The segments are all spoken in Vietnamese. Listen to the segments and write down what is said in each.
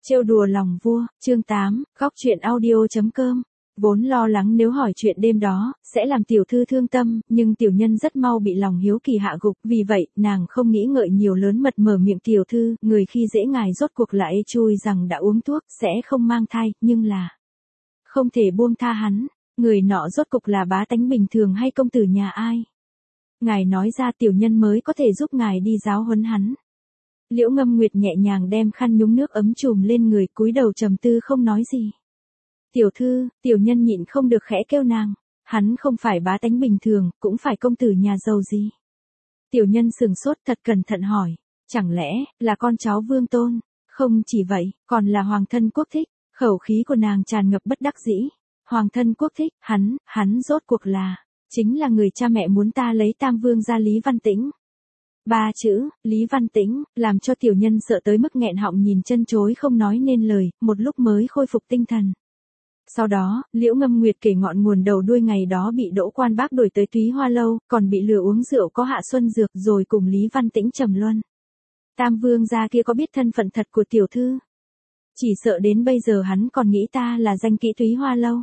Trêu đùa lòng vua, chương 8, góc truyện audio.com. Vốn lo lắng nếu hỏi chuyện đêm đó, sẽ làm tiểu thư thương tâm, nhưng tiểu nhân rất mau bị lòng hiếu kỳ hạ gục, vì vậy, nàng không nghĩ ngợi nhiều lớn mật mở miệng tiểu thư, người khi dễ ngài rốt cuộc lại chui rằng đã uống thuốc, sẽ không mang thai, nhưng là không thể buông tha hắn, người nọ rốt cục là bá tánh bình thường hay công tử nhà ai. Ngài nói ra tiểu nhân mới có thể giúp ngài đi giáo huấn hắn. Liễu Ngâm Nguyệt nhẹ nhàng đem khăn nhúng nước ấm chùm lên người, cúi đầu trầm tư không nói gì. Tiểu thư, tiểu nhân nhịn không được khẽ kêu nàng, hắn không phải bá tánh bình thường, cũng phải công tử nhà giàu gì. Tiểu nhân sừng sốt thật cẩn thận hỏi, chẳng lẽ là con cháu vương tôn? Không chỉ vậy, còn là hoàng thân quốc thích. Khẩu khí của nàng tràn ngập bất đắc dĩ. Hoàng thân quốc thích, hắn rốt cuộc là, chính là người cha mẹ muốn ta lấy Tam Vương ra Lý Văn Tĩnh. 3 chữ, Lý Văn Tĩnh, làm cho tiểu nhân sợ tới mức nghẹn họng nhìn chân chối không nói nên lời, một lúc mới khôi phục tinh thần. Sau đó, Liễu Ngâm Nguyệt kể ngọn nguồn đầu đuôi ngày đó bị Đỗ Quan Bác đuổi tới Túy Hoa Lâu, còn bị lừa uống rượu có hạ xuân dược rồi cùng Lý Văn Tĩnh trầm luân. Tam Vương gia kia có biết thân phận thật của tiểu thư? Chỉ sợ đến bây giờ hắn còn nghĩ ta là danh kỹ Túy Hoa Lâu.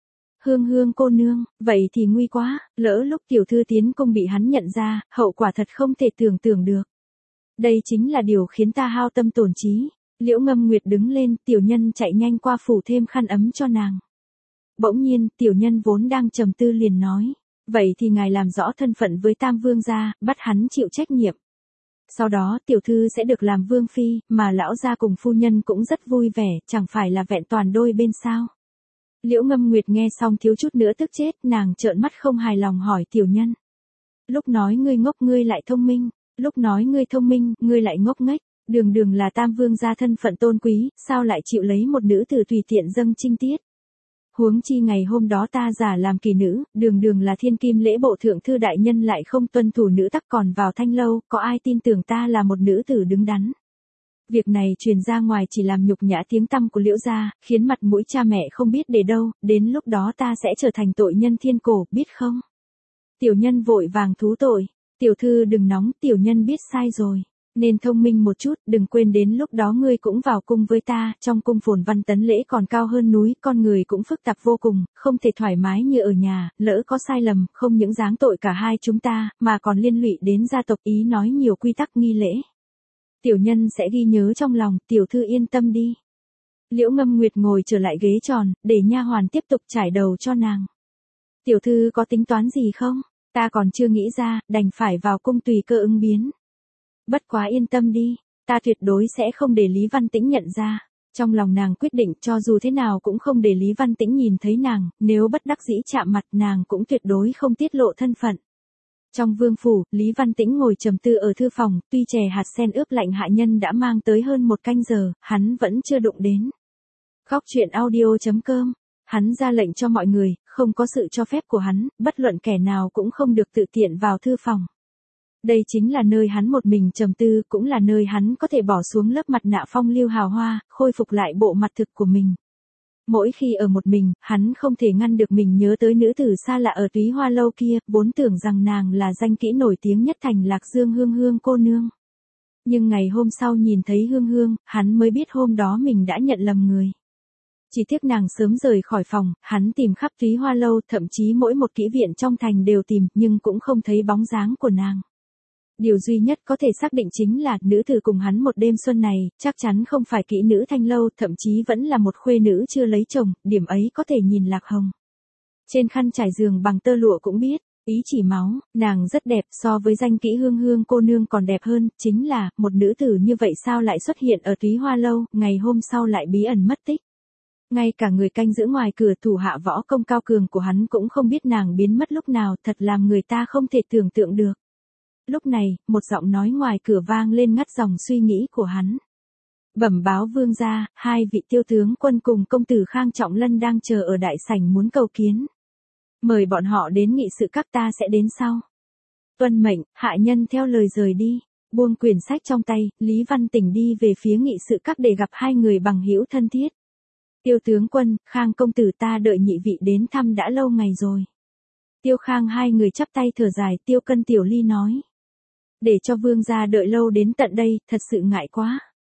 Hương cô nương, vậy thì nguy quá, lỡ lúc tiểu thư tiến cung bị hắn nhận ra, hậu quả thật không thể tưởng tượng được. Đây chính là điều khiến ta hao tâm tổn trí. Liễu Ngâm Nguyệt đứng lên, tiểu nhân chạy nhanh qua phủ thêm khăn ấm cho nàng. Bỗng nhiên, tiểu nhân vốn đang trầm tư liền nói, vậy thì ngài làm rõ thân phận với Tam Vương gia, bắt hắn chịu trách nhiệm. Sau đó tiểu thư sẽ được làm vương phi, mà lão gia cùng phu nhân cũng rất vui vẻ, chẳng phải là vẹn toàn đôi bên sao. Liễu Ngâm Nguyệt nghe xong thiếu chút nữa tức chết, nàng trợn mắt không hài lòng hỏi tiểu nhân. Lúc nói ngươi ngốc ngươi lại thông minh, lúc nói ngươi thông minh, ngươi lại ngốc nghếch, đường là Tam Vương gia thân phận tôn quý, sao lại chịu lấy một nữ tử tùy tiện dâng trinh tiết. Huống chi ngày hôm đó ta giả làm kỳ nữ, đường là thiên kim lễ bộ thượng thư đại nhân lại không tuân thủ nữ tắc còn vào thanh lâu, có ai tin tưởng ta là một nữ tử đứng đắn. Việc này truyền ra ngoài chỉ làm nhục nhã tiếng tăm của Liễu gia, khiến mặt mũi cha mẹ không biết để đâu, đến lúc đó ta sẽ trở thành tội nhân thiên cổ, biết không? Tiểu nhân vội vàng thú tội, tiểu thư đừng nóng, tiểu nhân biết sai rồi. Nên thông minh một chút, đừng quên đến lúc đó ngươi cũng vào cung với ta, trong cung phồn văn tấn lễ còn cao hơn núi, con người cũng phức tạp vô cùng, không thể thoải mái như ở nhà, lỡ có sai lầm, không những giáng tội cả hai chúng ta, mà còn liên lụy đến gia tộc ý nói nhiều quy tắc nghi lễ. Tiểu nhân sẽ ghi nhớ trong lòng, tiểu thư yên tâm đi. Liễu Ngâm Nguyệt ngồi trở lại ghế tròn, để nha hoàn tiếp tục trải đầu cho nàng. Tiểu thư có tính toán gì không? Ta còn chưa nghĩ ra, đành phải vào cung tùy cơ ứng biến. Bất quá yên tâm đi, ta tuyệt đối sẽ không để Lý Văn Tĩnh nhận ra. Trong lòng nàng quyết định cho dù thế nào cũng không để Lý Văn Tĩnh nhìn thấy nàng, nếu bất đắc dĩ chạm mặt nàng cũng tuyệt đối không tiết lộ thân phận. Trong vương phủ, Lý Văn Tĩnh ngồi trầm tư ở thư phòng, tuy chè hạt sen ướp lạnh hạ nhân đã mang tới hơn 1 canh giờ, hắn vẫn chưa đụng đến. Góc truyện audio.com, hắn ra lệnh cho mọi người, không có sự cho phép của hắn, bất luận kẻ nào cũng không được tự tiện vào thư phòng. Đây chính là nơi hắn một mình trầm tư, cũng là nơi hắn có thể bỏ xuống lớp mặt nạ phong lưu hào hoa, khôi phục lại bộ mặt thực của mình. Mỗi khi ở một mình, hắn không thể ngăn được mình nhớ tới nữ tử xa lạ ở Túy Hoa Lâu kia, vốn tưởng rằng nàng là danh kỹ nổi tiếng nhất thành Lạc Dương Hương cô nương. Nhưng ngày hôm sau nhìn thấy Hương, hắn mới biết hôm đó mình đã nhận lầm người. Chỉ tiếc nàng sớm rời khỏi phòng, hắn tìm khắp Túy Hoa Lâu, thậm chí mỗi một kỹ viện trong thành đều tìm, nhưng cũng không thấy bóng dáng của nàng. Điều duy nhất có thể xác định chính là nữ tử cùng hắn một đêm xuân này, chắc chắn không phải kỹ nữ Thanh Lâu, thậm chí vẫn là một khuê nữ chưa lấy chồng, điểm ấy có thể nhìn Lạc Hồng. Trên khăn trải giường bằng tơ lụa cũng biết, ý chỉ máu, nàng rất đẹp, so với danh kỹ Hương cô nương còn đẹp hơn, chính là, một nữ tử như vậy sao lại xuất hiện ở Túy Hoa Lâu, ngày hôm sau lại bí ẩn mất tích. Ngay cả người canh giữ ngoài cửa thủ hạ võ công cao cường của hắn cũng không biết nàng biến mất lúc nào, thật làm người ta không thể tưởng tượng được. Lúc này, một giọng nói ngoài cửa vang lên ngắt dòng suy nghĩ của hắn. Bẩm báo vương gia, 2 vị tiêu tướng quân cùng công tử Khang Trọng Lân đang chờ ở đại sảnh muốn cầu kiến. Mời bọn họ đến nghị sự các ta sẽ đến sau. Tuân mệnh, hạ nhân theo lời rời đi. Buông quyển sách trong tay, Lý Văn Tĩnh đi về phía nghị sự các để gặp 2 người bằng hữu thân thiết. Tiêu tướng quân, Khang công tử ta đợi nhị vị đến thăm đã lâu ngày rồi. Tiêu Khang 2 người chắp tay thở dài, Tiêu Cân Tiểu Ly nói. Để cho vương gia đợi lâu đến tận đây, thật sự ngại quá.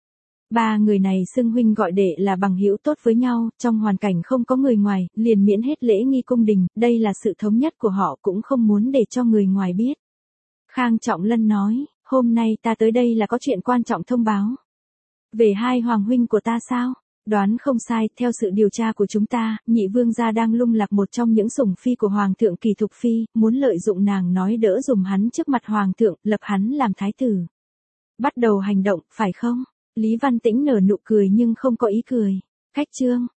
Ba người này xưng huynh gọi đệ là bằng hữu tốt với nhau, trong hoàn cảnh không có người ngoài, liền miễn hết lễ nghi cung đình, đây là sự thống nhất của họ cũng không muốn để cho người ngoài biết. Khang Trọng Lân nói, hôm nay ta tới đây là có chuyện quan trọng thông báo. Về hai hoàng huynh của ta sao? Đoán không sai, theo sự điều tra của chúng ta, nhị vương gia đang lung lạc một trong những sủng phi của hoàng thượng Kỳ Thục Phi, muốn lợi dụng nàng nói đỡ dùm hắn trước mặt hoàng thượng, lập hắn làm thái tử. Bắt đầu hành động, phải không? Lý Văn Tĩnh nở nụ cười nhưng không có ý cười. Khách trương,